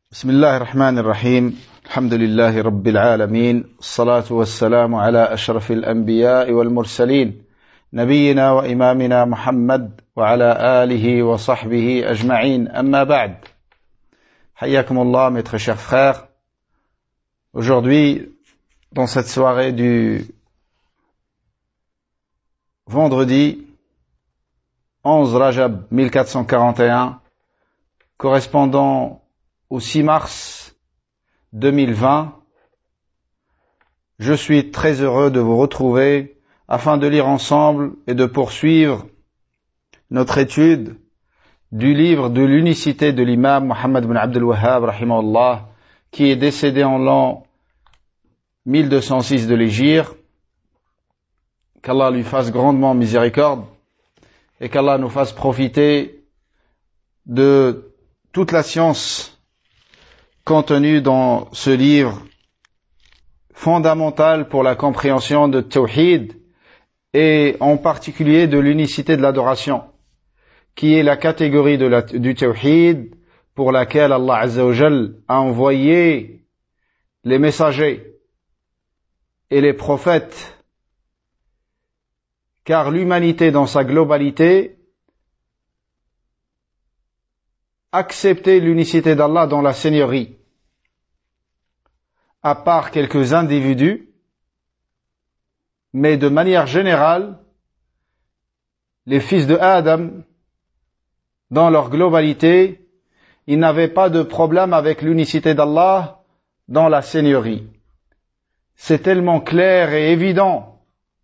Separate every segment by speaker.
Speaker 1: بسم الله الرحمن الرحيم الحمد لله رب العالمين الصلاة والسلام على أشرف الأنبياء والمرسلين نبينا وإمامنا محمد وعلى آله وصحبه أجمعين أما بعد حياكم الله mes très chers frères. Aujourd'hui, dans cette soirée du vendredi 11 Rajab 1441, correspondant au 6 mars 2020, je suis très heureux de vous retrouver afin de lire ensemble et de poursuivre notre étude du livre de l'unicité de l'imam Muhammad ibn Abdul Wahhab rahimahullah, qui est décédé en l'an 1206 de l'Hégire. Qu'Allah lui fasse grandement miséricorde et qu'Allah nous fasse profiter de toute la science contenue dans ce livre fondamental pour la compréhension de Tawhid et en particulier de l'unicité de l'adoration, qui est la catégorie du Tawhid pour laquelle Allah Azza wa Jal a envoyé les messagers et les prophètes, car l'humanité dans sa globalité acceptait l'unicité d'Allah dans la seigneurie, à part quelques individus, mais de manière générale, les fils de Adam, dans leur globalité, ils n'avaient pas de problème avec l'unicité d'Allah dans la seigneurie. C'est tellement clair et évident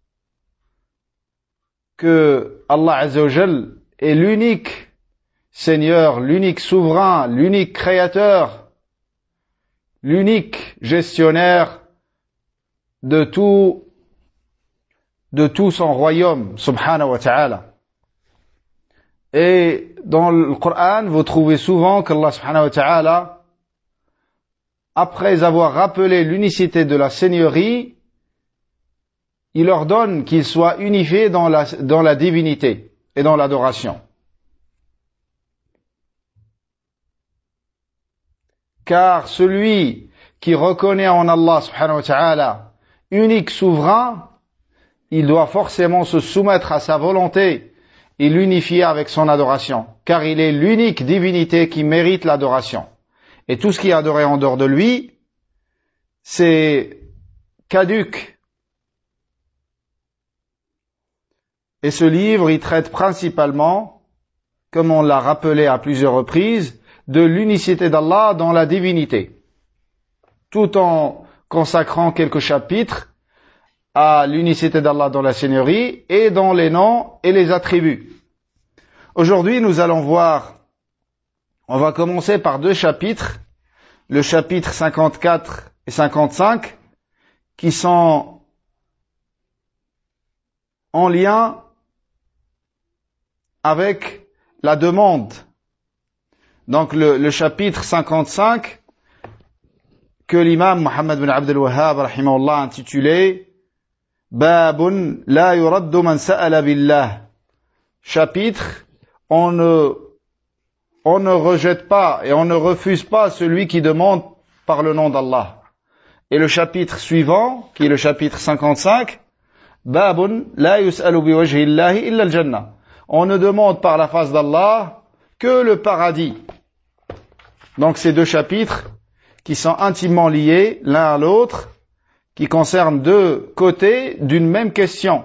Speaker 1: que Allah Azza wa Jal est l'unique Seigneur, l'unique souverain, l'unique créateur, l'unique gestionnaire de tout son royaume, subhanahu wa ta'ala. Et dans le Coran, vous trouvez souvent qu'Allah subhanahu wa ta'ala, après avoir rappelé l'unicité de la seigneurie, il ordonne qu'ils soient unifiés dans la divinité et dans l'adoration. Car celui qui reconnaît en Allah subhanahu wa ta'ala unique souverain, il doit forcément se soumettre à sa volonté et l'unifier avec son adoration, car il est l'unique divinité qui mérite l'adoration. Et tout ce qui est adoré en dehors de lui, c'est caduc. Et ce livre, il traite principalement, comme on l'a rappelé à plusieurs reprises, de l'unicité d'Allah dans la divinité, tout en consacrant quelques chapitres à l'unicité d'Allah dans la seigneurie et dans les noms et les attributs. Aujourd'hui, nous allons voir, on va commencer par deux chapitres, le chapitre 54 et 55, qui sont en lien avec la demande. Donc le chapitre 55 que l'imam Muhammad ibn Abdul Wahhab rahimahullah a intitulé Babun la yuraddu man sa'ala billah. Chapitre, on ne rejette pas et on ne refuse pas celui qui demande par le nom d'Allah. Et le chapitre suivant, qui est le chapitre 55, Babun la yus'alu biwajhi Allahi illa al-jannah. On ne demande par la face d'Allah que le paradis. Donc ces deux chapitres qui sont intimement liés l'un à l'autre, qui concernent deux côtés d'une même question.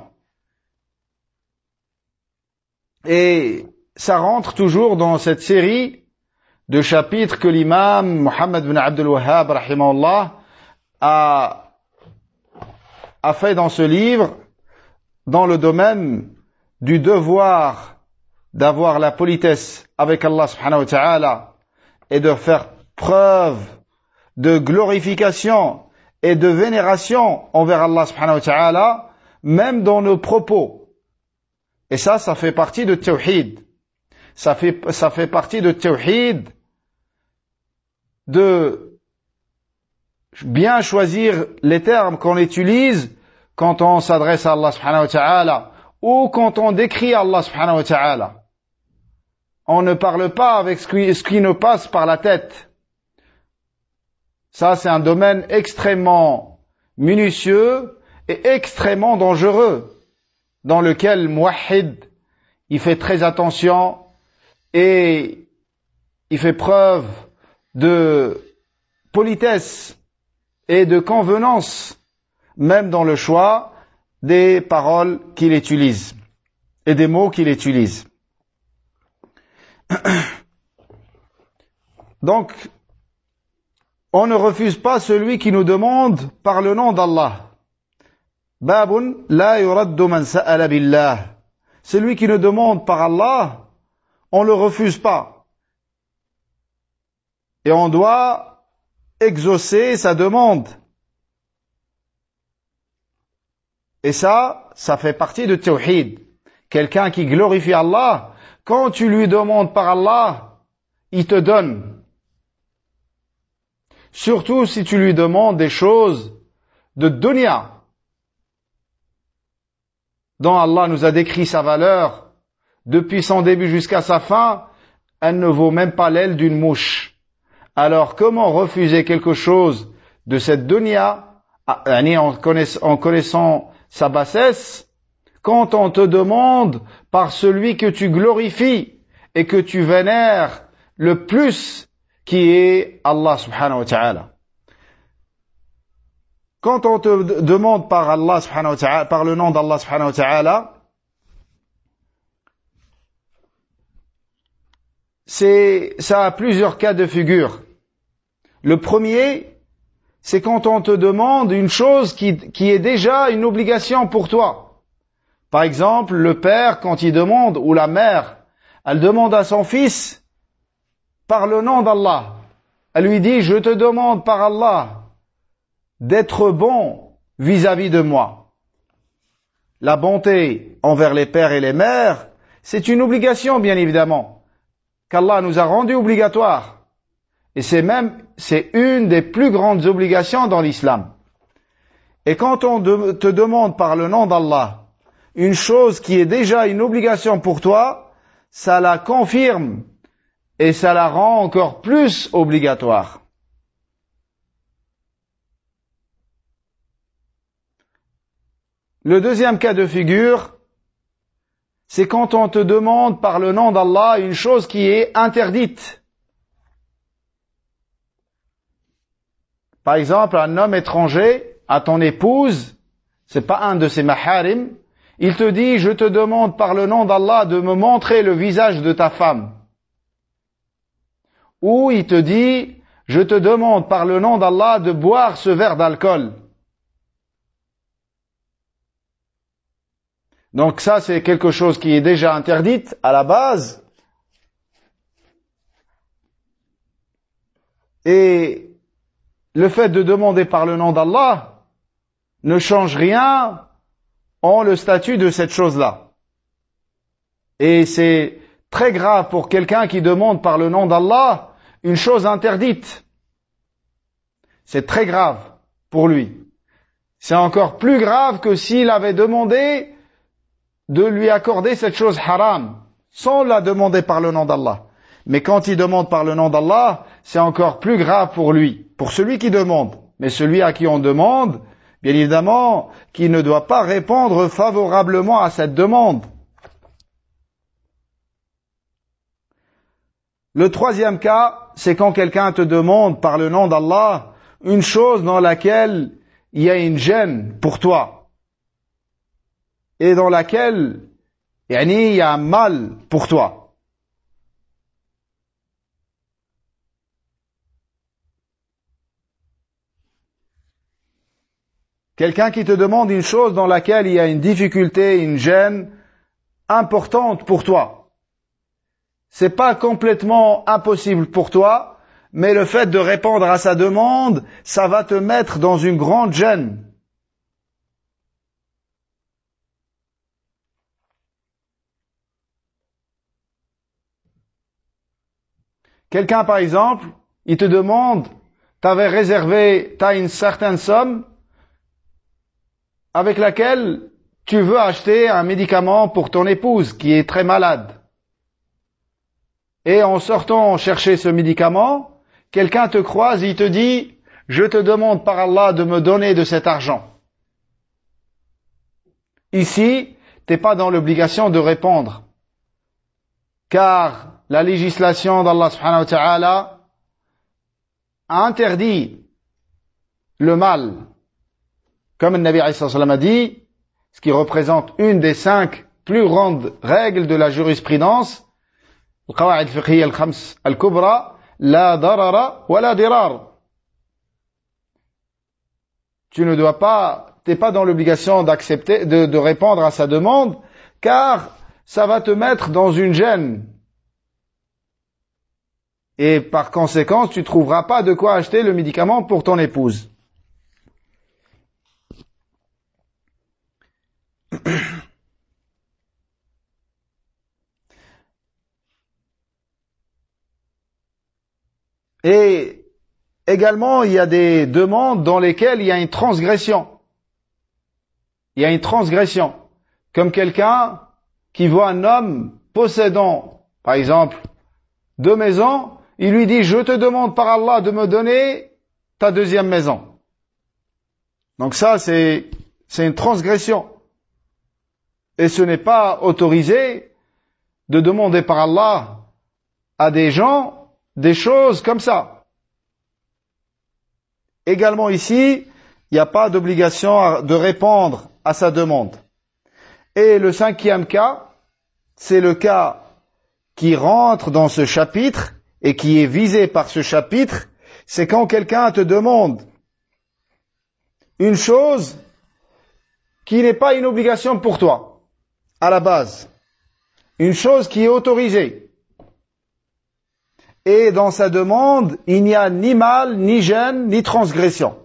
Speaker 1: Et ça rentre toujours dans cette série de chapitres que l'imam Muhammad ibn Abdul Wahhab rahimahullah a fait dans ce livre dans le domaine du devoir d'avoir la politesse avec Allah subhanahu wa ta'ala et de faire preuve de glorification et de vénération envers Allah subhanahu wa ta'ala, même dans nos propos. Et ça fait partie de Tawhid. Ça fait partie de Tawhid de bien choisir les termes qu'on utilise quand on s'adresse à Allah subhanahu wa ta'ala ou quand on décrit Allah subhanahu wa ta'ala. On ne parle pas avec ce qui nous passe par la tête. Ça, c'est un domaine extrêmement minutieux et extrêmement dangereux, dans lequel le muwahhid, il fait très attention et il fait preuve de politesse et de convenance, même dans le choix des paroles qu'il utilise et des mots qu'il utilise. Donc, on ne refuse pas celui qui nous demande par le nom d'Allah. Babun la yuraddu man sa'ala billah. Celui qui nous demande par Allah, on ne le refuse pas. Et on doit exaucer sa demande. Et ça fait partie de Tawhid. Quelqu'un qui glorifie Allah, quand tu lui demandes par Allah, il te donne. Surtout si tu lui demandes des choses de dunya, dont Allah nous a décrit sa valeur, depuis son début jusqu'à sa fin, elle ne vaut même pas l'aile d'une mouche. Alors comment refuser quelque chose de cette dunya, en connaissant sa bassesse, quand on te demande par celui que tu glorifies et que tu vénères le plus, qui est Allah subhanahu wa ta'ala. Quand on te demande par Allah subhanahu wa ta'ala, par le nom d'Allah subhanahu wa ta'ala, ça a plusieurs cas de figure. Le premier, c'est quand on te demande une chose qui est déjà une obligation pour toi. Par exemple, le père, quand il demande, ou la mère, elle demande à son fils par le nom d'Allah. Elle lui dit, je te demande par Allah d'être bon vis-à-vis de moi. La bonté envers les pères et les mères, c'est une obligation, bien évidemment, qu'Allah nous a rendue obligatoire. Et c'est une des plus grandes obligations dans l'islam. Et quand on te demande par le nom d'Allah une chose qui est déjà une obligation pour toi, ça la confirme et ça la rend encore plus obligatoire. Le deuxième cas de figure, c'est quand on te demande par le nom d'Allah une chose qui est interdite. Par exemple, un homme étranger à ton épouse, c'est pas un de ses maharim, il te dit, je te demande par le nom d'Allah de me montrer le visage de ta femme. Ou il te dit, je te demande par le nom d'Allah de boire ce verre d'alcool. Donc ça, c'est quelque chose qui est déjà interdite à la base. Et le fait de demander par le nom d'Allah ne change rien en le statut de cette chose-là. Et c'est très grave pour quelqu'un qui demande par le nom d'Allah une chose interdite. C'est très grave pour lui. C'est encore plus grave que s'il avait demandé de lui accorder cette chose haram, sans la demander par le nom d'Allah. Mais quand il demande par le nom d'Allah, c'est encore plus grave pour lui, pour celui qui demande. Mais celui à qui on demande, bien évidemment, qui ne doit pas répondre favorablement à cette demande. Le troisième cas, c'est quand quelqu'un te demande par le nom d'Allah une chose dans laquelle il y a une gêne pour toi et dans laquelle il y a un mal pour toi. Quelqu'un qui te demande une chose dans laquelle il y a une difficulté, une gêne importante pour toi. C'est pas complètement impossible pour toi, mais le fait de répondre à sa demande, ça va te mettre dans une grande gêne. Quelqu'un, par exemple, il te demande, t'as une certaine somme avec laquelle tu veux acheter un médicament pour ton épouse qui est très malade. Et en sortant chercher ce médicament, quelqu'un te croise et il te dit, je te demande par Allah de me donner de cet argent. Ici, t'es pas dans l'obligation de répondre. Car la législation d'Allah subhanahu wa ta'ala a interdit le mal. Comme le Nabi sallallahu alayhi wa sallam a dit, ce qui représente une des 5 plus grandes règles de la jurisprudence, القواعد الفقهية الخمس الكبرى لا ضرر ولا ضرار. Tu ne dois pas, t'es pas dans l'obligation d'accepter, de répondre à sa demande, car ça va te mettre dans une gêne. Et par conséquent, tu trouveras pas de quoi acheter le médicament pour ton épouse. Et également, il y a des demandes dans lesquelles il y a une transgression. Il y a une transgression. Comme quelqu'un qui voit un homme possédant, par exemple, 2 maisons, il lui dit, je te demande par Allah de me donner ta 2e maison. Donc ça, c'est une transgression. Et ce n'est pas autorisé de demander par Allah à des gens des choses comme ça. Également ici, il n'y a pas d'obligation de répondre à sa demande. Et le 5e cas, c'est le cas qui rentre dans ce chapitre et qui est visé par ce chapitre, c'est quand quelqu'un te demande une chose qui n'est pas une obligation pour toi, à la base. Une chose qui est autorisée. Et dans sa demande, il n'y a ni mal, ni gêne, ni transgression.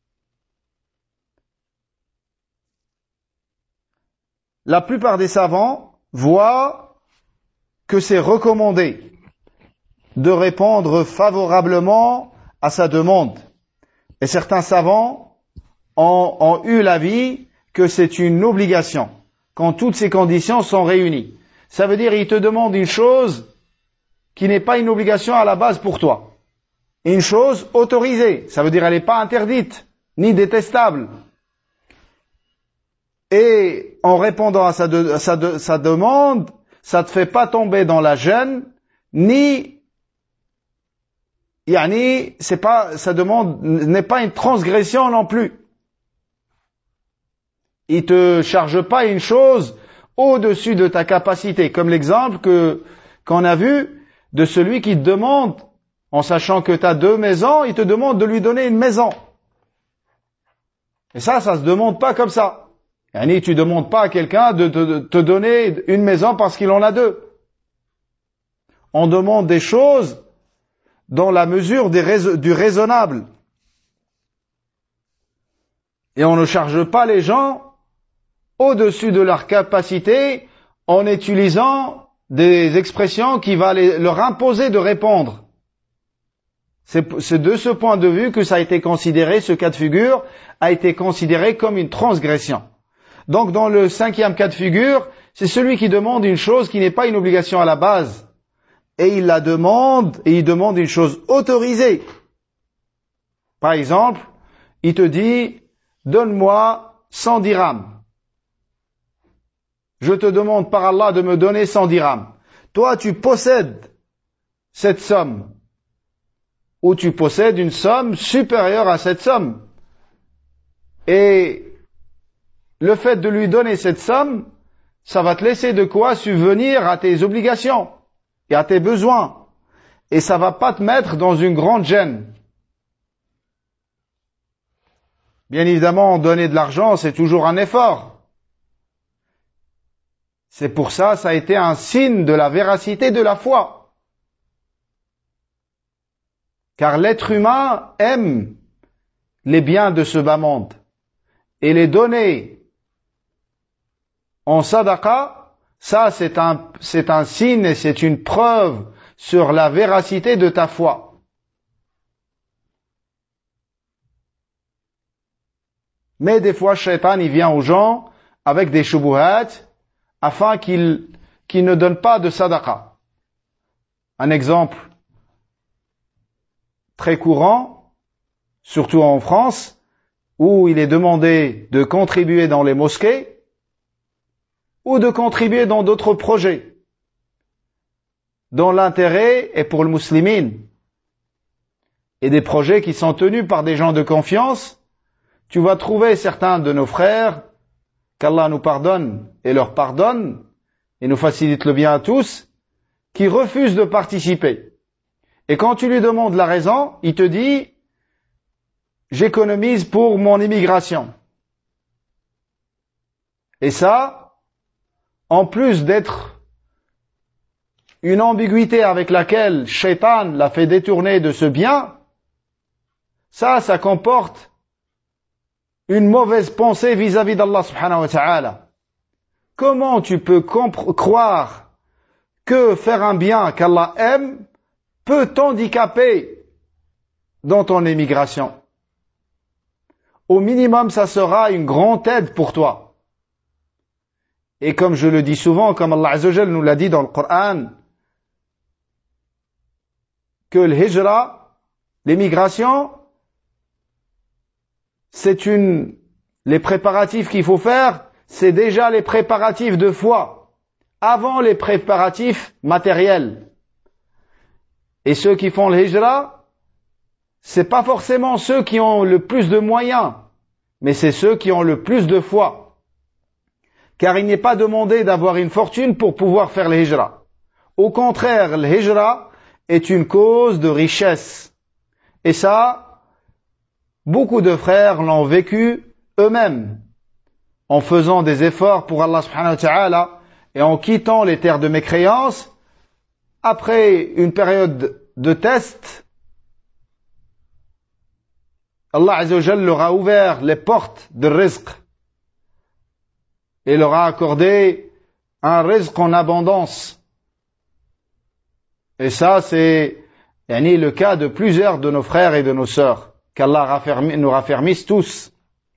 Speaker 1: La plupart des savants voient que c'est recommandé de répondre favorablement à sa demande. Et certains savants ont eu l'avis que c'est une obligation, quand toutes ces conditions sont réunies. Ça veut dire, il te demande une chose qui n'est pas une obligation à la base pour toi. Une chose autorisée, ça veut dire elle n'est pas interdite, ni détestable. Et en répondant à sa demande, ça ne te fait pas tomber dans la gêne, ni, sa demande n'est pas une transgression non plus. Il te charge pas une chose au-dessus de ta capacité, comme l'exemple qu'on a vu de celui qui te demande, en sachant que tu as 2 maisons, il te demande de lui donner une maison. Et ça se demande pas comme ça. Tu demandes pas à quelqu'un de te donner une maison parce qu'il en a 2. On demande des choses dans la mesure du raisonnable. Et on ne charge pas les gens au-dessus de leur capacité en utilisant des expressions qui vont leur imposer de répondre. C'est de ce point de vue que ça a été considéré, ce cas de figure a été considéré comme une transgression. Donc dans le 5e cas de figure, c'est celui qui demande une chose qui n'est pas une obligation à la base. Et il la demande, et il demande une chose autorisée. Par exemple, il te dit, donne-moi 100 dirhams. Je te demande par Allah de me donner 100 dirhams. Toi, tu possèdes cette somme. Ou tu possèdes une somme supérieure à cette somme. Et le fait de lui donner cette somme, ça va te laisser de quoi subvenir à tes obligations et à tes besoins. Et ça va pas te mettre dans une grande gêne. Bien évidemment, donner de l'argent, c'est toujours un effort. C'est pour ça, ça a été un signe de la véracité de la foi. Car l'être humain aime les biens de ce bas monde. Et les donner en sadaqa, ça c'est un signe et c'est une preuve sur la véracité de ta foi. Mais des fois, Shaitan, il vient aux gens avec des shubuhat afin qu'ils ne donnent pas de sadaqa. Un exemple très courant, surtout en France, où il est demandé de contribuer dans les mosquées ou de contribuer dans d'autres projets, dont l'intérêt est pour le musulman, et des projets qui sont tenus par des gens de confiance. Tu vas trouver certains de nos frères, qu'Allah nous pardonne et leur pardonne, et nous facilite le bien à tous, qui refusent de participer. Et quand tu lui demandes la raison, il te dit « J'économise pour mon immigration ». Et ça, en plus d'être une ambiguïté avec laquelle Shaitan l'a fait détourner de ce bien, ça comporte une mauvaise pensée vis-à-vis d'Allah subhanahu wa ta'ala. Comment tu peux croire que faire un bien qu'Allah aime peut t'handicaper dans ton émigration? Au minimum, ça sera une grande aide pour toi. Et comme je le dis souvent, comme Allah Azza wa Jal nous l'a dit dans le Coran, que le hijra, l'émigration, les préparatifs qu'il faut faire, c'est déjà les préparatifs de foi, avant les préparatifs matériels. Et ceux qui font le hijra, c'est pas forcément ceux qui ont le plus de moyens, mais c'est ceux qui ont le plus de foi. Car il n'est pas demandé d'avoir une fortune pour pouvoir faire le hijra. Au contraire, le hijra est une cause de richesse. Et ça, beaucoup de frères l'ont vécu eux-mêmes, en faisant des efforts pour Allah subhanahu wa ta'ala et en quittant les terres de mécréance. Après une période de test, Allah Azza wa Jal leur a ouvert les portes de rizq et leur a accordé un rizq en abondance. Et ça, c'est le cas de plusieurs de nos frères et de nos sœurs, qu'Allah nous raffermisse tous.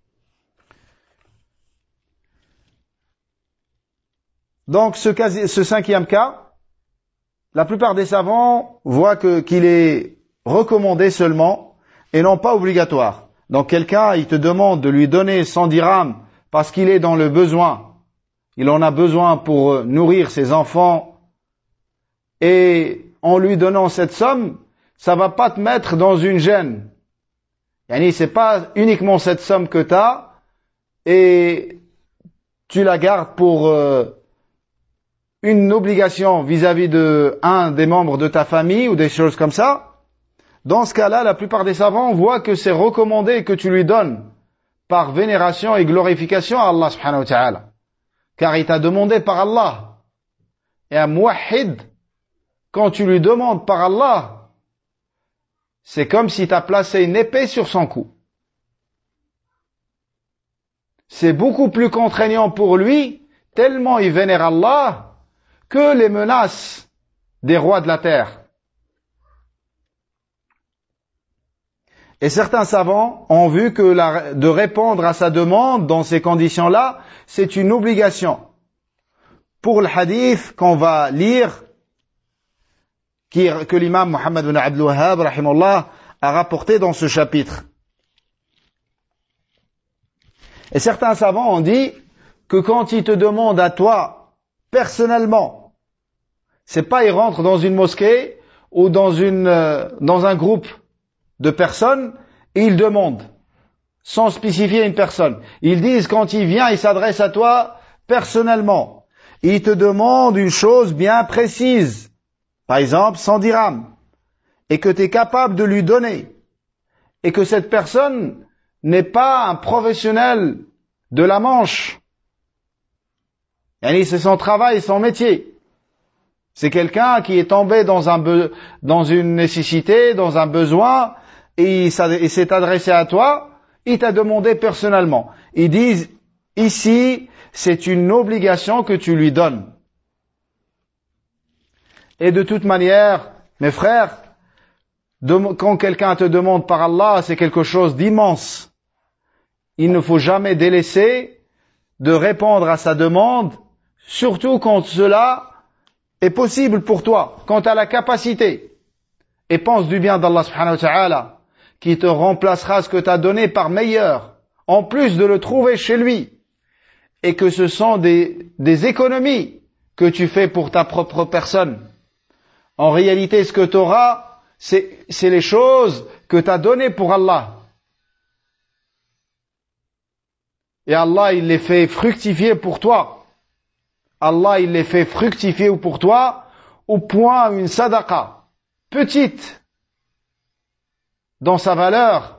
Speaker 1: Donc ce cinquième cas, la plupart des savants voient qu'il est recommandé seulement et non pas obligatoire. Donc quelqu'un, il te demande de lui donner 100 dirhams parce qu'il est dans le besoin. Il en a besoin pour nourrir ses enfants. Et en lui donnant cette somme, ça va pas te mettre dans une gêne. C'est pas uniquement cette somme que tu as et tu la gardes pour une obligation vis-à-vis de un des membres de ta famille ou des choses comme ça. Dans ce cas-là, la plupart des savants voient que c'est recommandé que tu lui donnes par vénération et glorification à Allah subhanahu wa ta'ala. Car il t'a demandé par Allah. Et un muwahhid, quand tu lui demandes par Allah, c'est comme si tu as placé une épée sur son cou. C'est beaucoup plus contraignant pour lui, tellement il vénère Allah, que les menaces des rois de la terre. Et certains savants ont vu que de répondre à sa demande dans ces conditions-là, c'est une obligation. Pour le hadith qu'on va lire, que l'imam Muhammad ibn Abdul Wahhab, rahimahullah, a rapporté dans ce chapitre. Et certains savants ont dit que quand il te demande à toi, personnellement, c'est pas il rentre dans une mosquée ou dans un groupe de personnes et il demande, sans spécifier une personne. Ils disent quand il vient, il s'adresse à toi personnellement. Il te demande une chose bien précise. Par exemple, 100 dirhams. Et que tu es capable de lui donner. Et que cette personne n'est pas un professionnel de la manche. C'est son travail, son métier. C'est quelqu'un qui est tombé dans une nécessité, dans un besoin, et il s'est adressé à toi, il t'a demandé personnellement. Ils disent, ici, c'est une obligation que tu lui donnes. Et de toute manière, mes frères, quand quelqu'un te demande par Allah, c'est quelque chose d'immense. Il ne faut jamais délaisser de répondre à sa demande, surtout quand cela est possible pour toi, quand tu as la capacité. Et pense du bien d'Allah subhanahu wa ta'ala. qui te remplacera ce que tu as donné par meilleur, en plus de le trouver chez lui, et que ce sont des économies que tu fais pour ta propre personne. En réalité, ce que tu auras, c'est les choses que tu as données pour Allah. Et Allah, il les fait fructifier pour toi. Allah, il les fait fructifier pour toi au point une sadaqa, petite dans sa valeur,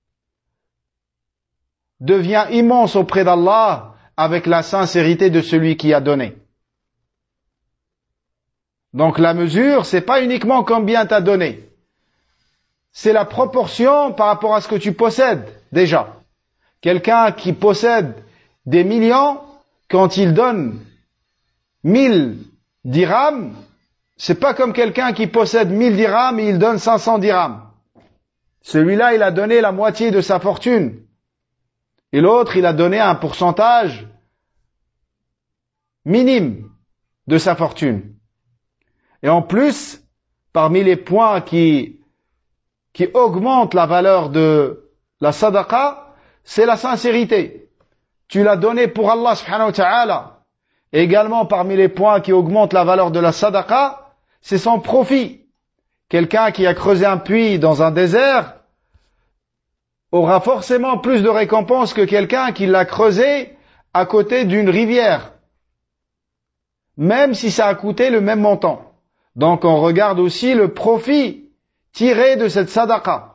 Speaker 1: devient immense auprès d'Allah avec la sincérité de celui qui a donné. Donc la mesure, c'est pas uniquement combien t'as donné. C'est la proportion par rapport à ce que tu possèdes, déjà. Quelqu'un qui possède des millions, quand il donne 1000 dirhams, c'est pas comme quelqu'un qui possède 1000 dirhams et il donne 500 dirhams. Celui-là, il a donné la moitié de sa fortune. Et l'autre, il a donné un pourcentage minime de sa fortune. Et en plus, parmi les points qui augmentent la valeur de la sadaqa, c'est la sincérité. Tu l'as donné pour Allah subhanahu wa ta'ala. Et également parmi les points qui augmentent la valeur de la sadaqa, c'est son profit. Quelqu'un qui a creusé un puits dans un désert aura forcément plus de récompense que quelqu'un qui l'a creusé à côté d'une rivière. Même si ça a coûté le même montant. Donc on regarde aussi le profit tiré de cette sadaqa.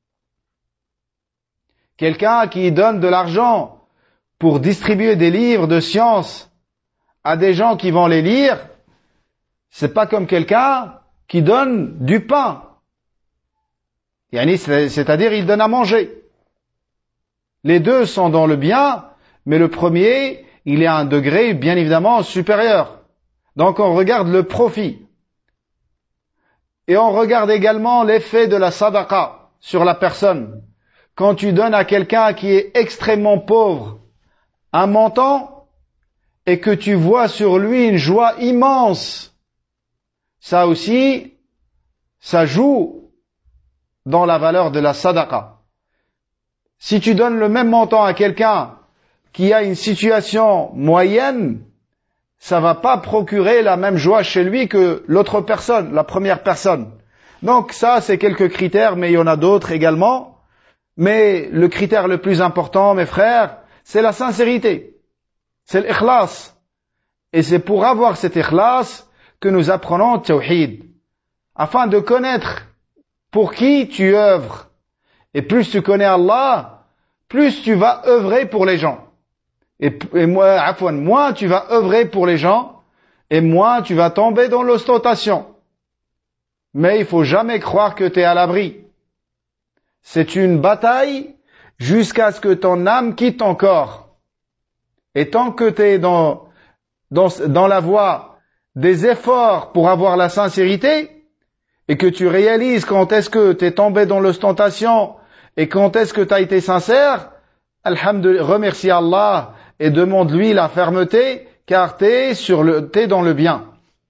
Speaker 1: Quelqu'un qui donne de l'argent pour distribuer des livres de science à des gens qui vont les lire, c'est pas comme quelqu'un qui donne du pain. C'est-à-dire il donne à manger. Les deux sont dans le bien, mais le premier, il est à un degré bien évidemment supérieur. Donc on regarde le profit. Et on regarde également l'effet de la sadaqa sur la personne. Quand tu donnes à quelqu'un qui est extrêmement pauvre un montant et que tu vois sur lui une joie immense, ça aussi, ça joue dans la valeur de la sadaqa. Si tu donnes le même montant à quelqu'un qui a une situation moyenne, ça va pas procurer la même joie chez lui que l'autre personne, la première personne. Donc ça, c'est quelques critères, mais il y en a d'autres également. Mais le critère le plus important, mes frères, c'est la sincérité. C'est l'ikhlas. Et c'est pour avoir cet ikhlas que nous apprenons tawhid. Afin de connaître pour qui tu œuvres. Et plus tu connais Allah, plus tu vas œuvrer pour les gens. Et moins tu vas œuvrer pour les gens, et moins tu vas tomber dans l'ostentation. Mais il faut jamais croire que tu es à l'abri. C'est une bataille jusqu'à ce que ton âme quitte ton corps. Et tant que tu es dans la voie des efforts pour avoir la sincérité, et que tu réalises quand est-ce que tu es tombé dans l'ostentation, et quand est-ce que tu as été sincère, alhamdulillah, remercie Allah, et demande-lui la fermeté, car t'es dans le bien.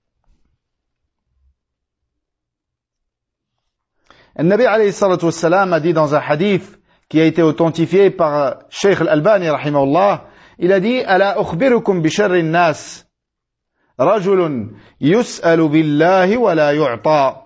Speaker 1: Le Nabi alayhi salatu wassalam a dit dans un hadith qui a été authentifié par Cheikh Al-Albani rahimahullah, il a dit ala ukhbirukum bi sharri an-nas rajulun yus'alu billahi wa la yu'ta.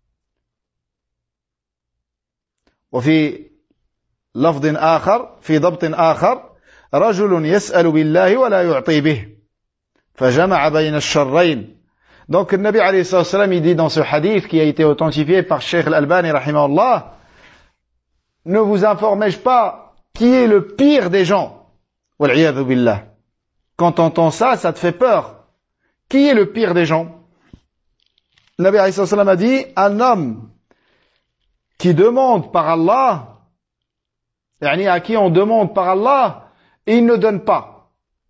Speaker 1: وفي لفظ آخر في ضبط آخر رجل يسأل بالله ولا يعطي به فجمع بين الشرين. Donc le Nabi alayhi salam il dit dans ce hadith qui a été authentifié par Cheikh Al-Albani rahimahullah, ne vous informez-je pas qui est le pire des gens? Wal'iyadhu billah. Quand tu entends ça, ça te fait peur. Qui est le pire des gens? Le Nabi alayhi salam a dit un homme qui demande par Allah, à qui on demande par Allah, et il ne donne pas.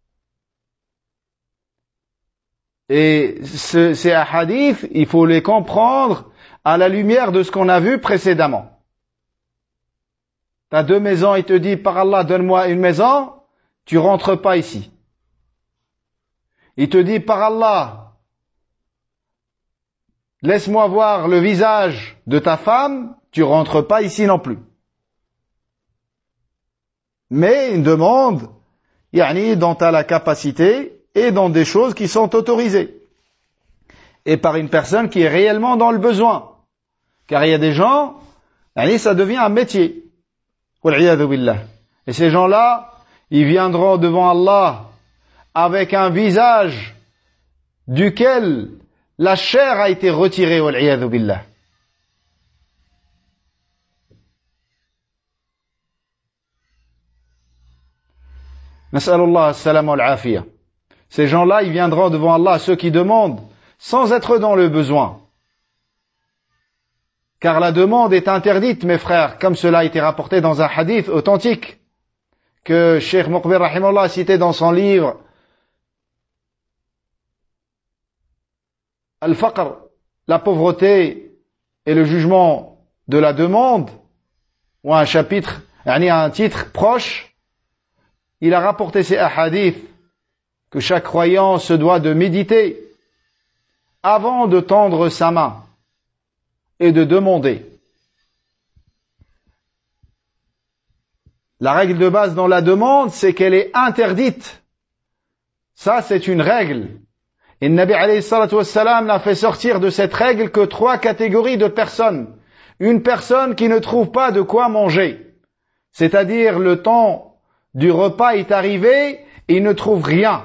Speaker 1: Et ces hadiths, il faut les comprendre à la lumière de ce qu'on a vu précédemment. Tu as 2 maisons, il te dit par Allah, donne-moi une maison, tu rentres pas ici. Il te dit par Allah, laisse-moi voir le visage de ta femme, tu rentres pas ici non plus. Mais une demande, dont tu as la capacité et dans des choses qui sont autorisées. Et par une personne qui est réellement dans le besoin. Car il y a des gens, ça devient un métier. Et ces gens-là, ils viendront devant Allah avec un visage duquel la chair a été retirée. Wal-'iyadhu billah. Nas'alullah as-salam wal-'afiyah. Ces gens-là, ils viendront devant Allah, ceux qui demandent, sans être dans le besoin. Car la demande est interdite, mes frères, comme cela a été rapporté dans un hadith authentique, que Cheikh Muqbil rahimahullah a cité dans son livre, Al-Faqr, la pauvreté et le jugement de la demande, ou un chapitre, un titre proche. Il a rapporté ces hadiths que chaque croyant se doit de méditer avant de tendre sa main et de demander. La règle de base dans la demande, c'est qu'elle est interdite. Ça, c'est une règle. Et le Nabi alayhi salatu wassalam n'a fait sortir de cette règle que 3 catégories de personnes. Une personne qui ne trouve pas de quoi manger. C'est-à-dire le temps du repas est arrivé et il ne trouve rien.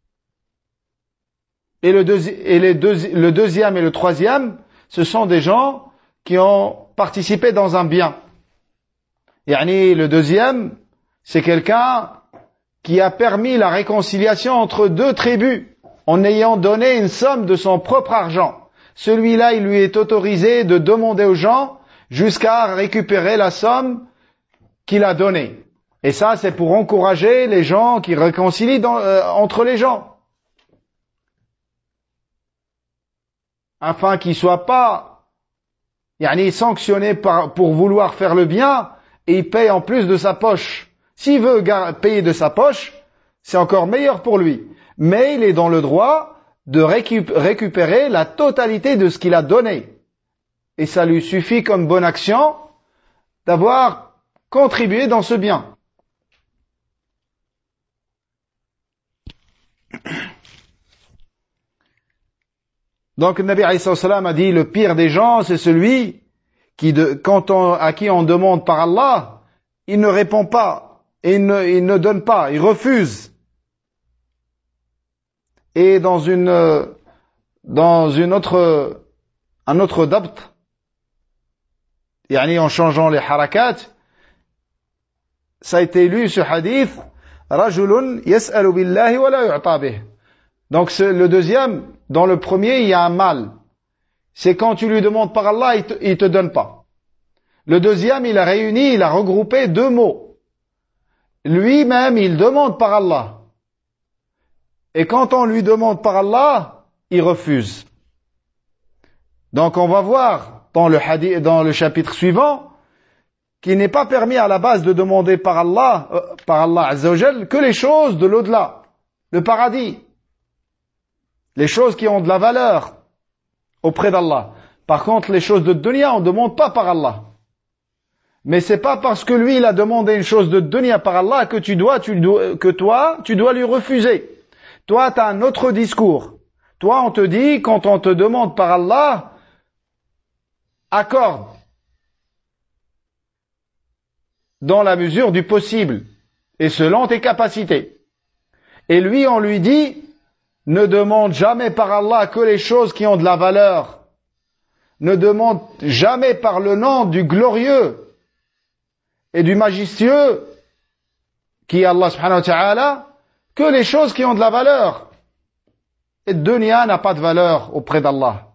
Speaker 1: Et le deuxième et le troisième, ce sont des gens qui ont participé dans un bien. Le deuxième, c'est quelqu'un qui a permis la réconciliation entre 2 tribus en ayant donné une somme de son propre argent. Celui-là, il lui est autorisé de demander aux gens jusqu'à récupérer la somme qu'il a donnée. Et ça, c'est pour encourager les gens qui réconcilient entre les gens. Afin qu'ils ne soient pas sanctionnés pour vouloir faire le bien, et il paye en plus de sa poche. S'il veut payer de sa poche, c'est encore meilleur pour lui. Mais il est dans le droit de récupérer la totalité de ce qu'il a donné. Et ça lui suffit comme bonne action d'avoir contribué dans ce bien. Donc le Nabi alayhi salam a dit, le pire des gens, c'est celui à qui on demande par Allah, il ne répond pas, et il ne donne pas, il refuse. Et dans un autre dabt, en changeant les harakat, ça a été lu ce hadith, rajulun yas'alu billahi wa la yu'ta bih. Donc le deuxième, dans le premier, il y a un mal. C'est quand tu lui demandes par Allah, il te donne pas. Le deuxième, il a regroupé 2 mots. Lui-même, il demande par Allah. Et quand on lui demande par Allah, il refuse. Donc on va voir dans le chapitre suivant qu'il n'est pas permis à la base de demander par Allah Azza wa Jal, que les choses de l'au-delà, le paradis, les choses qui ont de la valeur auprès d'Allah. Par contre, les choses de dunya, on ne demande pas par Allah. Mais c'est pas parce que lui, il a demandé une chose de dunya par Allah que toi, tu dois lui refuser. Toi, tu as un autre discours. Toi, on te dit, quand on te demande par Allah, accorde. Dans la mesure du possible. Et selon tes capacités. Et lui, on lui dit, ne demande jamais par Allah que les choses qui ont de la valeur. Ne demande jamais par le nom du glorieux et du majestueux, qui est Allah subhanahu wa ta'ala, que les choses qui ont de la valeur. Et dunya n'a pas de valeur auprès d'Allah.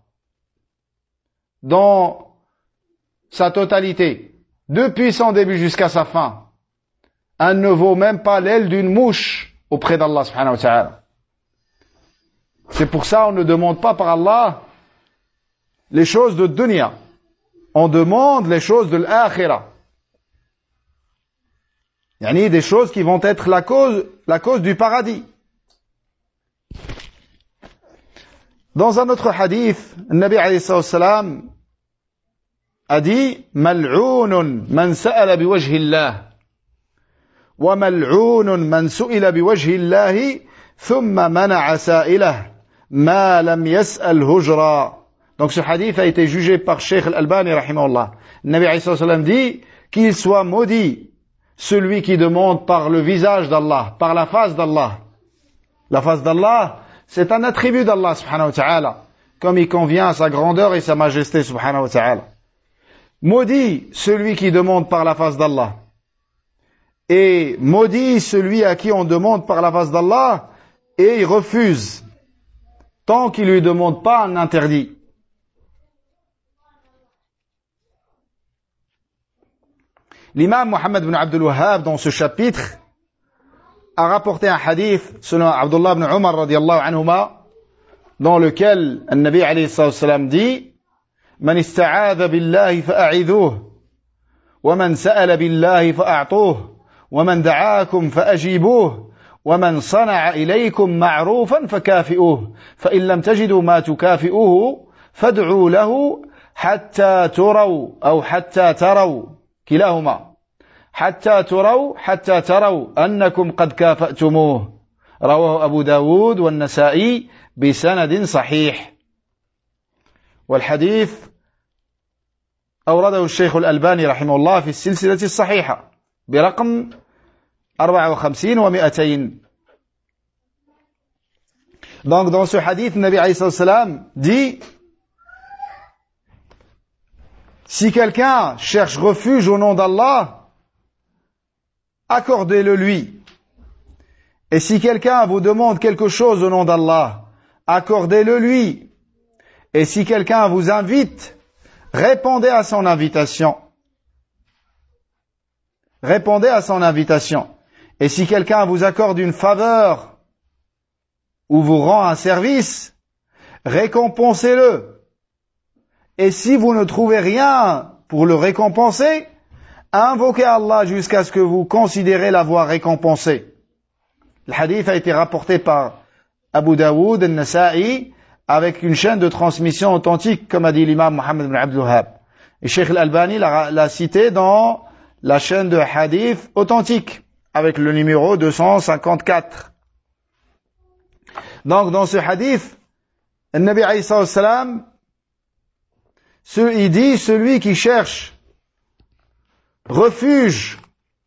Speaker 1: Dans sa totalité, depuis son début jusqu'à sa fin, elle ne vaut même pas l'aile d'une mouche auprès d'Allah subhanahu wa ta'ala. C'est pour ça on ne demande pas par Allah les choses de dunya. On demande les choses de l'akhirah. Des choses qui vont être la cause du paradis. Dans un autre hadith, le Nabi alayhi salam a dit, mal'ounun man sa'ala biwajhi Allah وملعون من سئل بوجه الله ثم منع سائله ما لم يسأل هجرا. Donc ce hadith a été jugé par Cheikh Al-Albani rahimahullah. Le Nabi alayhi sallam dit qu'il soit maudit celui qui demande par le visage d'Allah, par la face d'Allah. La face d'Allah, c'est un attribut d'Allah subhanahu wa ta'ala, comme il convient à sa grandeur et sa majesté subhanahu wa ta'ala. Maudit celui qui demande par la face d'Allah. Et maudit celui à qui on demande par la face d'Allah et il refuse tant qu'il lui demande pas un interdit. L'imam Mohammed ibn Abdul Wahhab, dans ce chapitre, a rapporté un hadith selon Abdullah ibn Umar radiyallahu anhuma, dans lequel le Nabi alayhi sallam dit من استعاذ بالله فأعذوه ومن سأل بالله فأعطوه ومن دعاكم فأجيبوه ومن صنع إليكم معروفا فكافئوه فإن لم تجدوا ما تكافئوه فادعوا له حتى تروا أو حتى تروا كلاهما حتى تروا أنكم قد كافأتموه. رواه أبو داود والنسائي بسند صحيح. والحديث أورده الشيخ الألباني رحمه الله في السلسلة الصحيحة برقم 54 و200. Donc dans ce hadith, le Nabi alayhi salam dit si quelqu'un cherche refuge au nom d'Allah, accordez-le lui. Et si quelqu'un vous demande quelque chose au nom d'Allah, accordez-le lui. Et si quelqu'un vous invite, répondez à son invitation. Répondez à son invitation. Et si quelqu'un vous accorde une faveur ou vous rend un service, récompensez-le. Et si vous ne trouvez rien pour le récompenser, invoquez Allah jusqu'à ce que vous considérez l'avoir récompensé. Le hadith a été rapporté par Abu Daoud al-Nasa'i avec une chaîne de transmission authentique, comme a dit l'imam Mohammed ibn Abdul Wahhab. Et Cheikh Al-Albani l'a cité dans la chaîne de hadith authentique, avec le numéro 254. Donc, dans ce hadith, le Nabi alayhi salam, il dit, celui qui cherche refuge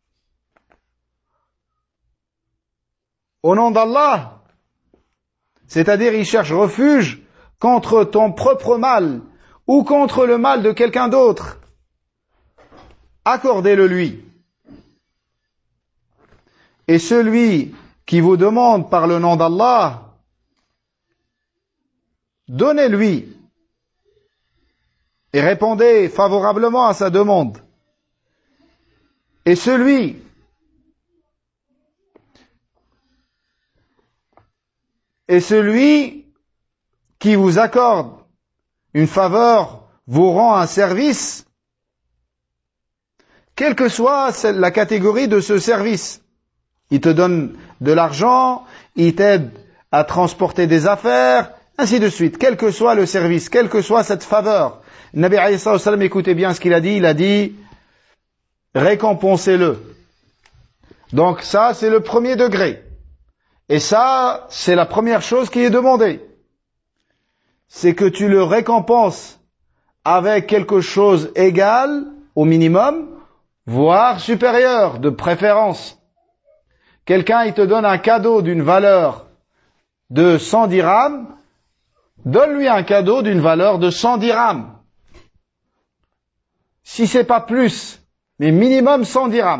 Speaker 1: au nom d'Allah, c'est-à-dire il cherche refuge contre ton propre mal ou contre le mal de quelqu'un d'autre, accordez-le lui. Et celui qui vous demande par le nom d'Allah, donnez-lui et répondez favorablement à sa demande. Et celui qui vous accorde une faveur, vous rend un service, quelle que soit la catégorie de ce service. Il te donne de l'argent, il t'aide à transporter des affaires, ainsi de suite. Quel que soit le service, quelle que soit cette faveur. Nabi alayhi salam, écoutez bien ce qu'il a dit, récompensez-le. Donc ça, c'est le premier degré. Et ça, c'est la première chose qui est demandée. C'est que tu le récompenses avec quelque chose égal, au minimum, voire supérieur, de préférence. Quelqu'un, il te donne un cadeau d'une valeur de 100 dirhams, donne-lui un cadeau d'une valeur de 100 dirhams. Si c'est pas plus, mais minimum 100 dirhams.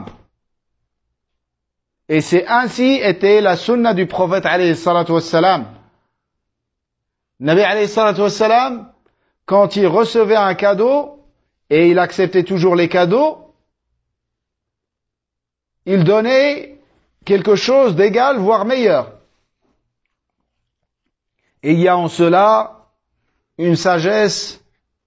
Speaker 1: Et c'est ainsi était la sunna du prophète alayhi salatu wassalam. Nabi alayhi salatu wassalam, quand il recevait un cadeau, et il acceptait toujours les cadeaux, il donnait quelque chose d'égal, voire meilleur. Et il y a en cela une sagesse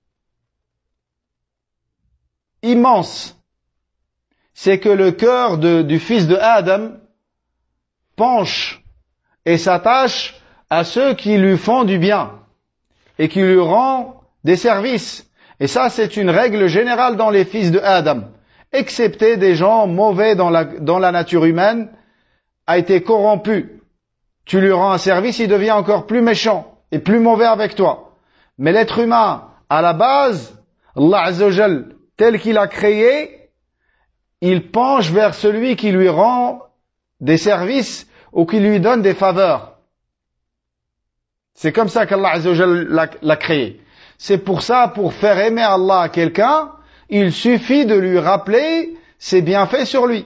Speaker 1: immense. C'est que le cœur du fils de Adam penche et s'attache à ceux qui lui font du bien et qui lui rendent des services. Et ça, c'est une règle générale dans les fils de Adam. excepté des gens mauvais dans la nature humaine, a été corrompu. Tu lui rends un service, il devient encore plus méchant et plus mauvais avec toi. Mais l'être humain, à la base, Allah Azza wa Jal, tel qu'il a créé, il penche vers celui qui lui rend des services ou qui lui donne des faveurs. C'est comme ça qu'Allah Azza wa Jal l'a créé. C'est pour ça, pour faire aimer Allah à quelqu'un, il suffit de lui rappeler ses bienfaits sur lui.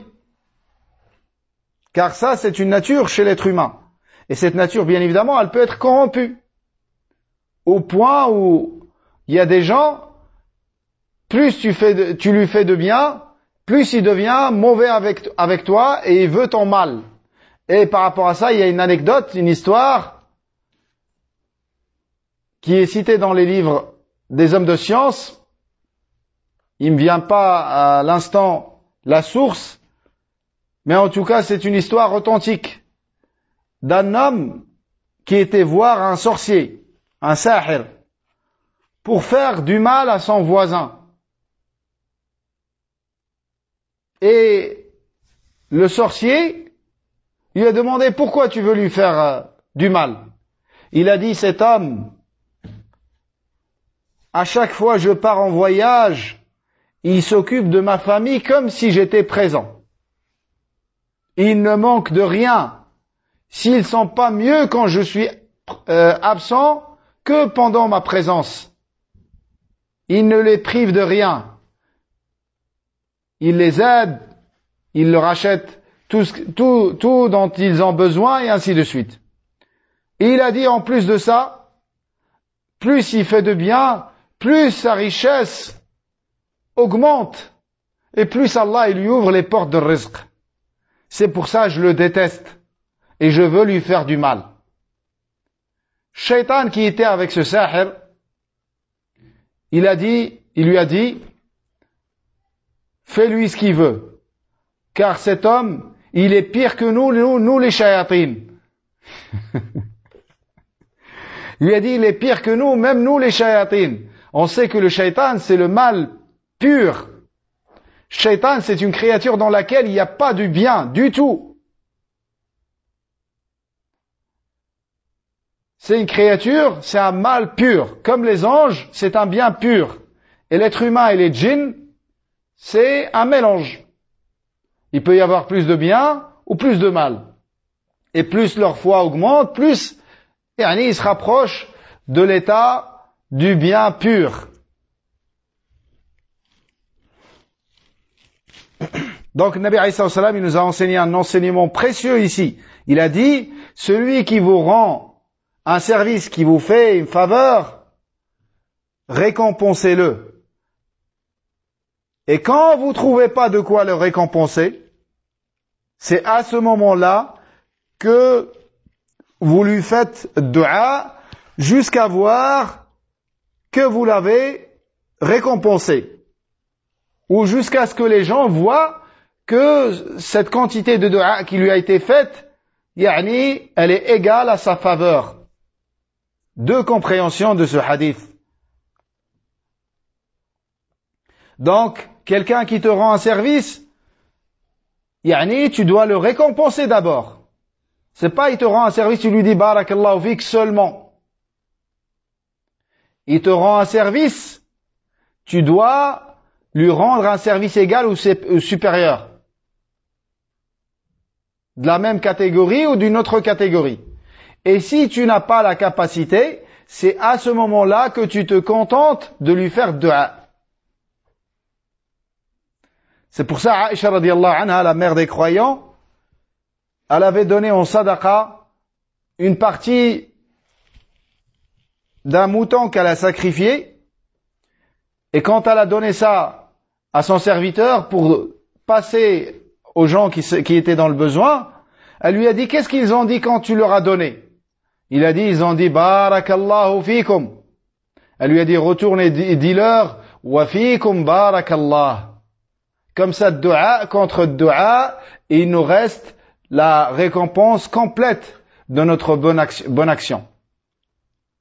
Speaker 1: Car ça, c'est une nature chez l'être humain. Et cette nature, bien évidemment, elle peut être corrompue. Au point où il y a des gens, plus tu lui fais de bien, plus il devient mauvais avec toi et il veut ton mal. Et par rapport à ça, il y a une anecdote, une histoire qui est citée dans les livres des hommes de science. Il ne me vient pas à l'instant la source, mais en tout cas, c'est une histoire authentique d'un homme qui était voir un sorcier, un sahir, pour faire du mal à son voisin. Et le sorcier lui a demandé pourquoi tu veux lui faire du mal. Il a dit, cet homme, à chaque fois que je pars en voyage, il s'occupe de ma famille comme si j'étais présent. Il ne manque de rien. S'ils ne sont pas mieux quand je suis absent que pendant ma présence. Il ne les prive de rien. Il les aide, il leur achète tout dont ils ont besoin et ainsi de suite. Et il a dit en plus de ça, plus il fait de bien, plus sa richesse augmente et plus Allah il lui ouvre les portes de rizq. C'est pour ça que je le déteste et je veux lui faire du mal. Shaitan qui était avec ce sahir, il lui a dit, fais-lui ce qu'il veut, car cet homme, il est pire que nous les shayatines. Il lui a dit, il est pire que nous, même nous les shayatines. On sait que le shaitan, c'est le mal pur. Shaitan, c'est une créature dans laquelle il n'y a pas du bien, du tout. C'est une créature, c'est un mal pur. Comme les anges, c'est un bien pur. Et l'être humain et les djinns, c'est un mélange. Il peut y avoir plus de bien ou plus de mal. Et plus leur foi augmente, plus ils se rapprochent de l'état du bien pur. Donc, Nabi alayhi salam, il nous a enseigné un enseignement précieux ici. Il a dit, celui qui vous rend un service, qui vous fait une faveur, récompensez-le. Et quand vous trouvez pas de quoi le récompenser, c'est à ce moment-là que vous lui faites dua jusqu'à voir que vous l'avez récompensé. Ou jusqu'à ce que les gens voient que cette quantité de dua qui lui a été faite, elle est égale à sa faveur. Deux compréhensions de ce hadith. Donc, quelqu'un qui te rend un service, tu dois le récompenser d'abord. C'est pas il te rend un service, tu lui dis barakallahu fik seulement. Il te rend un service, tu dois lui rendre un service égal ou supérieur. De la même catégorie ou d'une autre catégorie. Et si tu n'as pas la capacité, c'est à ce moment-là que tu te contentes de lui faire dua. C'est pour ça, Aïcha radiallahu anha, la mère des croyants, elle avait donné en sadaqa une partie d'un mouton qu'elle a sacrifié, et quand elle a donné ça à son serviteur pour passer aux gens qui étaient dans le besoin, elle lui a dit, qu'est-ce qu'ils ont dit quand tu leur as donné? Il a dit, ils ont dit, barakallahu fikum. Elle lui a dit, retourne et dis-leur, wa fikum barakallah. Comme ça, dua contre dua, et il nous reste la récompense complète de notre bonne action.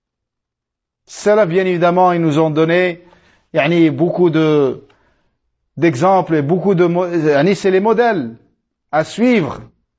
Speaker 1: Cela, bien évidemment, ils nous ont donné beaucoup de d'exemples et beaucoup c'est les modèles à suivre.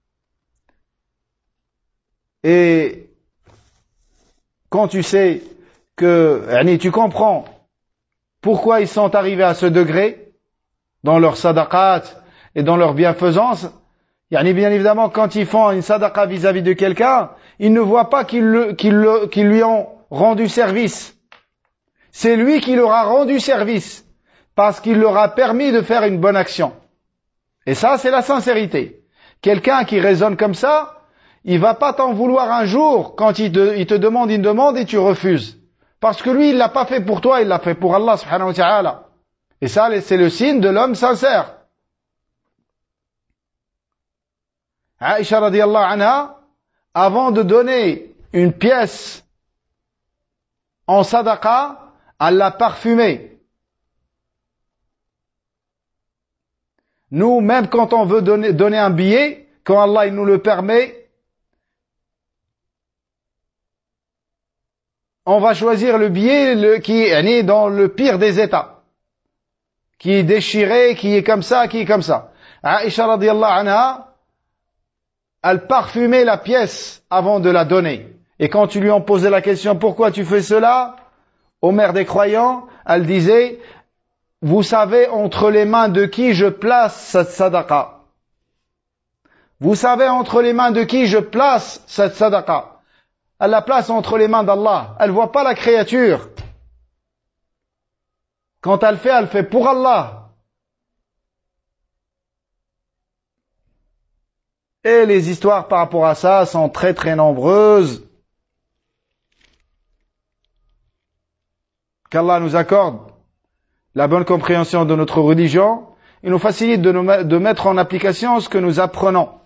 Speaker 1: Et quand tu sais que, tu comprends pourquoi ils sont arrivés à ce degré dans leur sadaqat et dans leur bienfaisance, bien évidemment, quand ils font une sadaqa vis-à-vis de quelqu'un, ils ne voient pas qu'ils lui ont rendu service. C'est lui qui leur a rendu service, parce qu'il leur a permis de faire une bonne action. Et ça, c'est la sincérité. Quelqu'un qui raisonne comme ça, il va pas t'en vouloir un jour quand il te demande une demande et tu refuses. Parce que lui, il l'a pas fait pour toi, il l'a fait pour Allah subhanahu wa ta'ala. Et ça, c'est le signe de l'homme sincère. Aïcha radiyallahu anha, avant de donner une pièce en sadaqa, elle l'a parfumée. Nous, même quand on veut donner un billet, quand Allah il nous le permet, on va choisir le billet qui est dans le pire des états, qui est déchiré, qui est comme ça, qui est comme ça. Aïcha radiyallahu anha, elle parfumait la pièce avant de la donner. Et quand tu lui en posais la question, pourquoi tu fais cela, aux mères des croyants, elle disait, vous savez entre les mains de qui je place cette sadaqa. Vous savez entre les mains de qui je place cette sadaqa. Elle la place entre les mains d'Allah. Elle voit pas la créature. Quand elle fait pour Allah. Et les histoires par rapport à ça sont très très nombreuses. Qu'Allah nous accorde la bonne compréhension de notre religion et nous facilite de mettre en application ce que nous apprenons.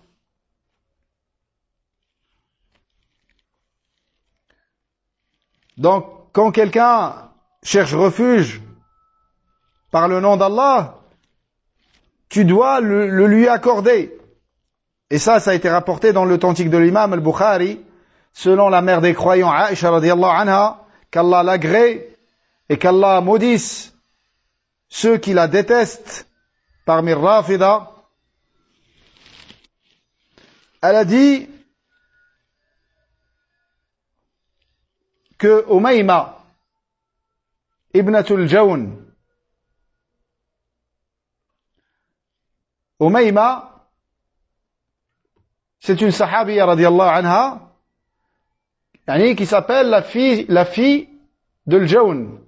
Speaker 1: Donc, quand quelqu'un cherche refuge par le nom d'Allah, tu dois le lui accorder. Et ça a été rapporté dans l'authentique de l'imam al-Bukhari, selon la mère des croyants, Aïcha radiyallahu anha, qu'Allah l'agrée et qu'Allah maudisse ceux qui la détestent parmi Rafida. Elle a dit que Umayma ibnatul Jawn, Umayma, c'est une sahabiya radiyallahu anha, qui s'appelle la fille de l'Jawn,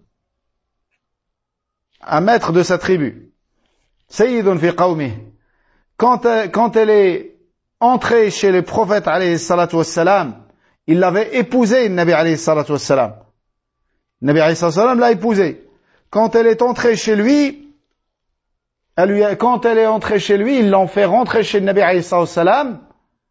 Speaker 1: un maître de sa tribu. Sayyidun fi qawmih. Quand elle est entrée chez le prophète alayhi salatu wassalam, il l'avait épousée, le Nabi alayhi salatu wassalam. Le Nabi alayhi salatu wassalam l'a épousée. Quand elle est entrée chez lui, ils l'ont fait rentrer chez le Nabi alayhi salatu wassalam.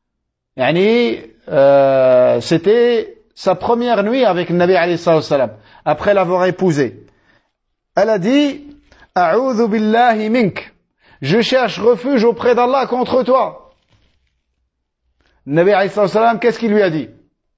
Speaker 1: C'était sa première nuit avec le Nabi alayhi sallam, après l'avoir épousé. Elle a dit, A'udhu billahi mink. Je cherche refuge auprès d'Allah contre toi. Le Nabi alayhi sallam, qu'est-ce qu'il lui a dit?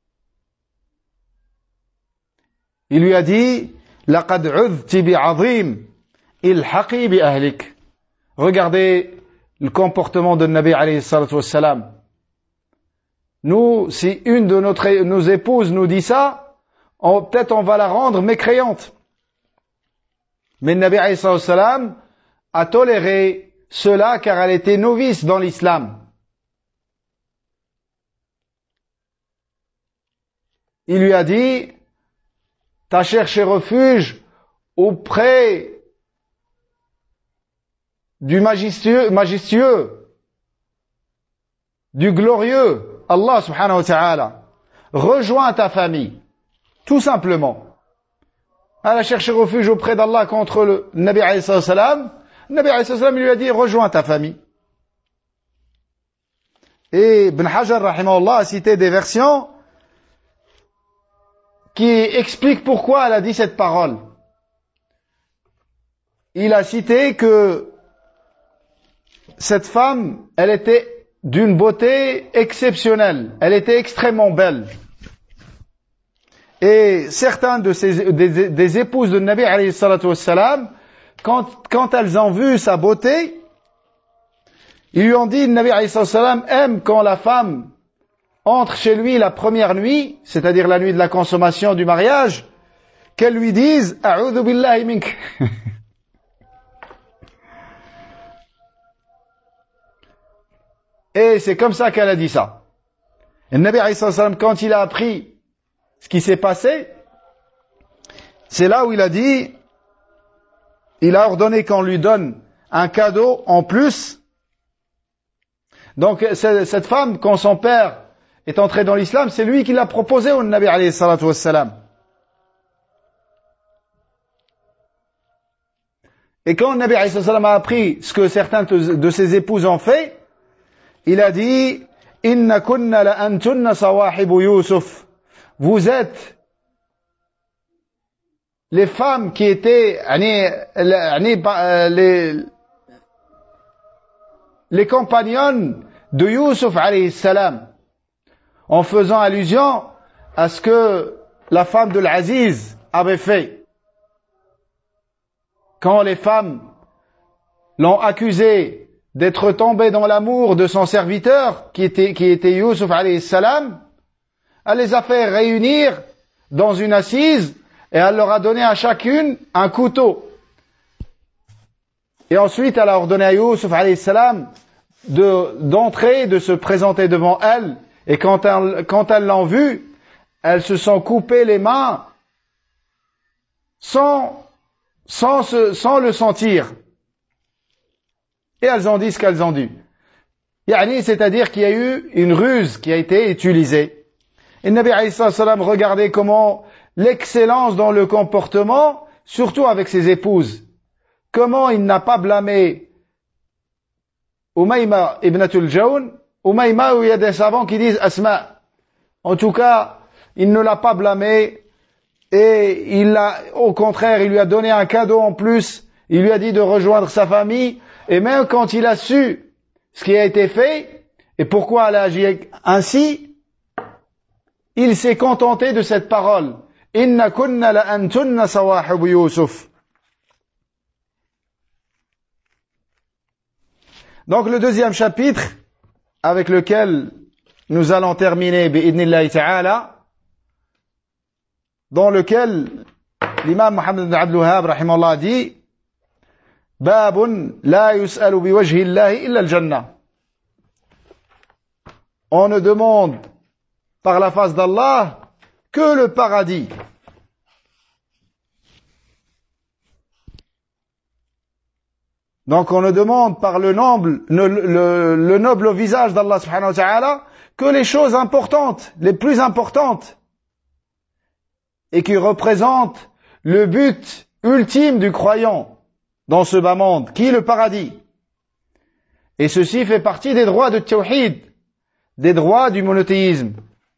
Speaker 1: Il lui a dit, Laqad udhti bi'azim, ilhaqi bi ahlik. Regardez le comportement de Nabi alayhi sallam. Nous, si une de nos épouses nous dit ça, peut-être on va la rendre mécréante. Mais le Nabi alayhi salam a toléré cela car elle était novice dans l'islam. Il lui a dit, t'as cherché refuge auprès du majestueux, du glorieux, Allah subhanahu wa ta'ala. Rejoins ta famille. Tout simplement. Elle a cherché refuge auprès d'Allah contre le Nabi alayhi salam. Le Nabi alayhi salam lui a dit, rejoins ta famille. Et Ibn Hajar rahimahullah a cité des versions qui expliquent pourquoi elle a dit cette parole. Il a cité que cette femme, elle était d'une beauté exceptionnelle. Elle était extrêmement belle. Et certains des épouses de Nabi alayhi salatu wassalam quand elles ont vu sa beauté, ils lui ont dit, le Nabi alayhi salam aime quand la femme entre chez lui la première nuit, c'est-à-dire la nuit de la consommation du mariage, qu'elle lui dise « A'udhu billahi mink ». Et c'est comme ça qu'elle a dit ça. Et le Nabi alayhi salam, quand il a appris ce qui s'est passé, c'est là où il a dit, il a ordonné qu'on lui donne un cadeau en plus. Donc cette femme, quand son père est entré dans l'islam, c'est lui qui l'a proposé au Nabi alayhi salatu wassalam. Et quand le Nabi alayhi salatu wassalam a appris ce que certains de ses épouses ont fait, il a dit « Inna kunna la antunna sawahibu Yusuf » Vous êtes les femmes qui étaient les compagnonnes de Yusuf alayhi salam, en faisant allusion à ce que la femme de l'Aziz avait fait. Quand les femmes l'ont accusé d'être tombée dans l'amour de son serviteur, qui était Yusuf alayhi salam, elle les a fait réunir dans une assise et elle leur a donné à chacune un couteau. Et ensuite, elle a ordonné à Yusuf alayhi salam d'entrer, de se présenter devant elle. Et quand elles l'ont vu, elles se sont coupées les mains sans le sentir. Et elles ont dit ce qu'elles ont dit. C'est-à-dire qu'il y a eu une ruse qui a été utilisée. Et le Nabi alayhi salam regardait comment l'excellence dans le comportement, surtout avec ses épouses. Comment il n'a pas blâmé Umayma ibnatul Jawn, Umayma où il y a des savants qui disent Asma. En tout cas, il ne l'a pas blâmé et au contraire, il lui a donné un cadeau en plus. Il lui a dit de rejoindre sa famille. Et même quand il a su ce qui a été fait et pourquoi elle a agi ainsi, il s'est contenté de cette parole. Inna kunna la antunna sawahibu Yusuf. Donc le deuxième chapitre avec lequel nous allons terminer bi'idnillahi ta'ala, dans lequel l'imam Muhammad ibn Abdul Wahhab rahimahullah dit Babun la yus'alu biwajhi Allahi illa al-jannah. On ne demande par la face d'Allah que le paradis. Donc on ne demande par le noble visage d'Allah subhanahu wa ta'ala que les choses importantes, les plus importantes, et qui représentent le but ultime du croyant dans ce bas monde, qui est le paradis. Et ceci fait partie des droits de tawhid, des droits du monothéisme.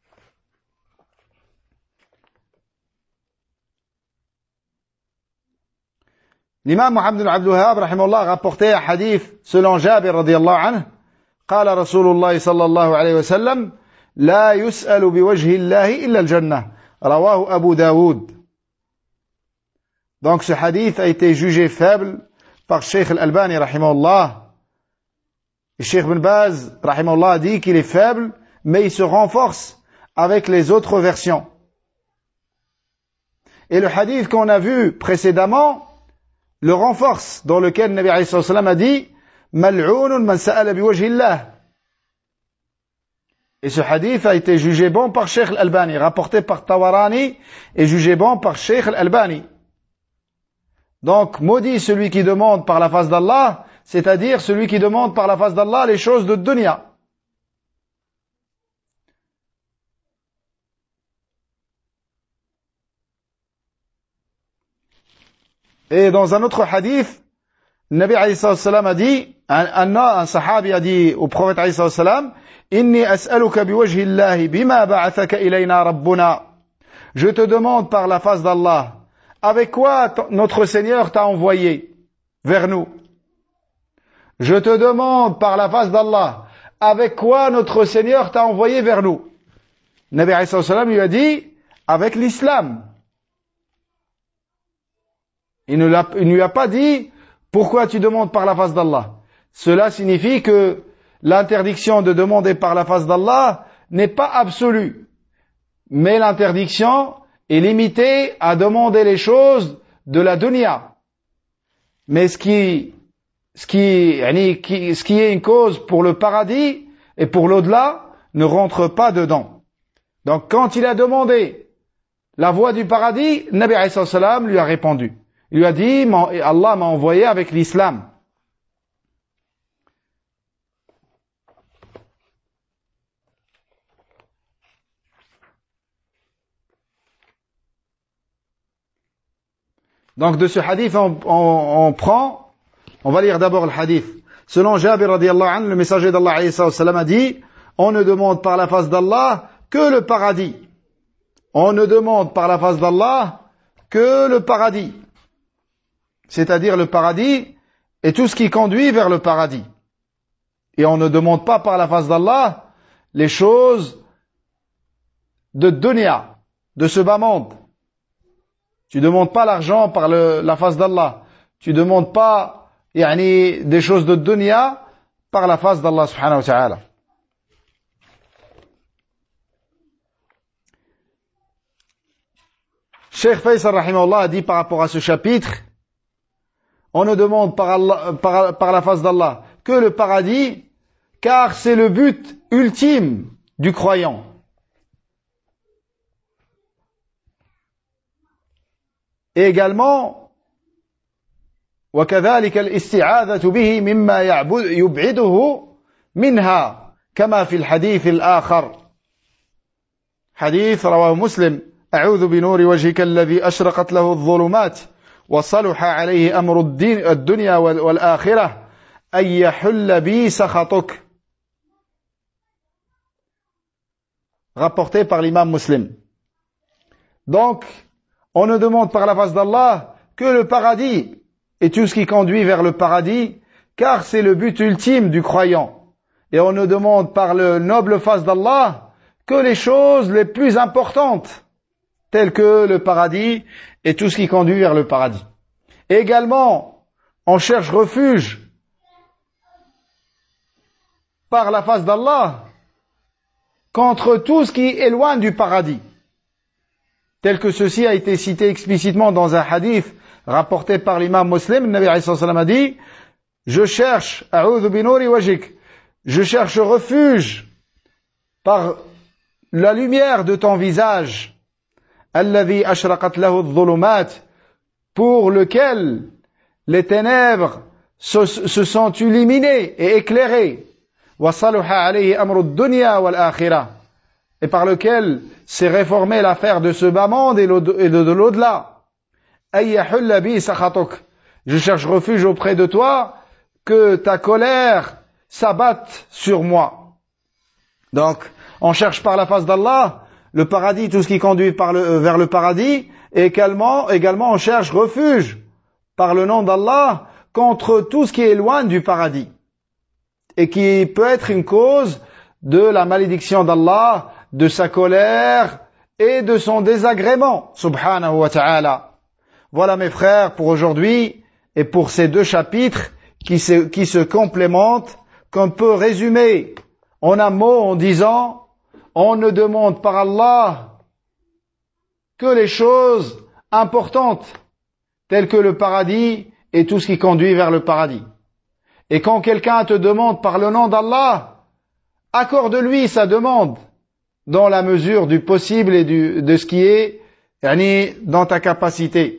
Speaker 1: L'imam Muhammad ibn Abdul Wahhab rahimahullah a rapporté un hadith selon Jabir radiyallahu anhu, قال رسول الله صلى الله عليه وسلم لا يسأل بوجه الله إلا الجنة رواه أبو داود. Donc ce hadith a été jugé faible par Sheikh al-Albani rahimahullah. Et Sheikh Ibn Baz rahimahullah a dit qu'il est faible, mais il se renforce avec les autres versions. Et le hadith qu'on a vu précédemment le renforce, dans lequel le Nabi alayhi salam a dit Mal'ounun man sa'ala biwajhi Allah. Et ce hadith a été jugé bon par Sheikh al-Albani, rapporté par Tawarani et jugé bon par Sheikh al-Albani. Donc, maudit celui qui demande par la face d'Allah, c'est-à-dire celui qui demande par la face d'Allah les choses de dunya. Et dans un autre hadith, le Nabi alayhi salam a dit, un sahabi a dit au prophète alayhi salam, Inni as'aluka biwajhi Allahi bima ba'athaka ilayna rabbuna. Je te demande par la face d'Allah, avec quoi notre Seigneur t'a envoyé vers nous. Je te demande par la face d'Allah, avec quoi notre Seigneur t'a envoyé vers nous. Le Nabi alayhi salam lui a dit, avec l'islam. Il ne lui a pas dit Pourquoi tu demandes par la face d'Allah? Cela signifie que l'interdiction de demander par la face d'Allah n'est pas absolue, mais l'interdiction est limitée à demander les choses de la dunya. Mais ce qui est une cause pour le paradis et pour l'au-delà ne rentre pas dedans. Donc quand il a demandé la voie du paradis, Nabi alayhi salam lui a répondu. Il lui a dit, Allah m'a envoyé avec l'islam. Donc de ce hadith, on va lire d'abord le hadith. Selon Jabir radiyallahu anhu, le messager d'Allah alayhi salam a dit, on ne demande par la face d'Allah que le paradis. On ne demande par la face d'Allah que le paradis. C'est-à-dire le paradis et tout ce qui conduit vers le paradis. Et on ne demande pas par la face d'Allah les choses de dunya, de ce bas monde. Tu demandes pas l'argent par la face d'Allah. Tu demandes pas des choses de dunya par la face d'Allah subhanahu wa ta'ala. Cheikh Faisal rahimahullah a dit par rapport à ce chapitre, on ne demande par la face d'Allah que le paradis, car c'est le but ultime du croyant. Et également, وكذلك الاستعاذة به مما يبعده منها كما في الحديث الآخر حديث رواه مسلم أعوذ بنور وجهك الذي أشرقت له الظلمات وصلح عليه أمر الدنيا والآخرة أن يحل بي سخطك rapporté par l'imam Muslim. Donc, on ne demande par la face d'Allah que le paradis et tout ce qui conduit vers le paradis, car c'est le but ultime du croyant. Et on ne demande par le noble face d'Allah que les choses les plus importantes, telles que le paradis et tout ce qui conduit vers le paradis. Et également, on cherche refuge par la face d'Allah contre tout ce qui éloigne du paradis, tel que ceci a été cité explicitement dans un hadith rapporté par l'imam Muslim. Le Nabi alayhi salam a dit, je cherche refuge par la lumière de ton visage, alladhi ashraqat lahu adh-dhulumat, pour lequel les ténèbres se sont illuminées et éclairées, wa salaha alayhi amru ad-dunya wal akhirah, et par lequel s'est réformée l'affaire de ce bas monde et de l'au-delà. Ayyahulla bi sakhatuk, je cherche refuge auprès de toi que ta colère s'abatte sur moi. Donc, on cherche par la face d'Allah le paradis, tout ce qui conduit vers le paradis, et également on cherche refuge par le nom d'Allah contre tout ce qui éloigne du paradis et qui peut être une cause de la malédiction d'Allah, de sa colère et de son désagrément, subhanahu wa ta'ala. Voilà mes frères pour aujourd'hui et pour ces deux chapitres qui se complémentent, qu'on peut résumer en un mot en disant, on ne demande par Allah que les choses importantes, telles que le paradis et tout ce qui conduit vers le paradis. Et quand quelqu'un te demande par le nom d'Allah, accorde-lui sa demande dans la mesure du possible et de ce qui est dans ta capacité.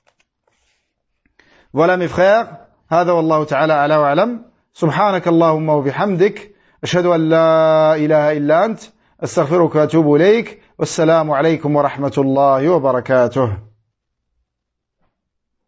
Speaker 1: Voilà mes frères, هذا والله تعالى أعلى وأعلم. سبحانك اللهم وبحمدك أشهد أن لا إله إلا أنت أستغفرك وأتوب إليك والسلام عليكم ورحمة الله وبركاته.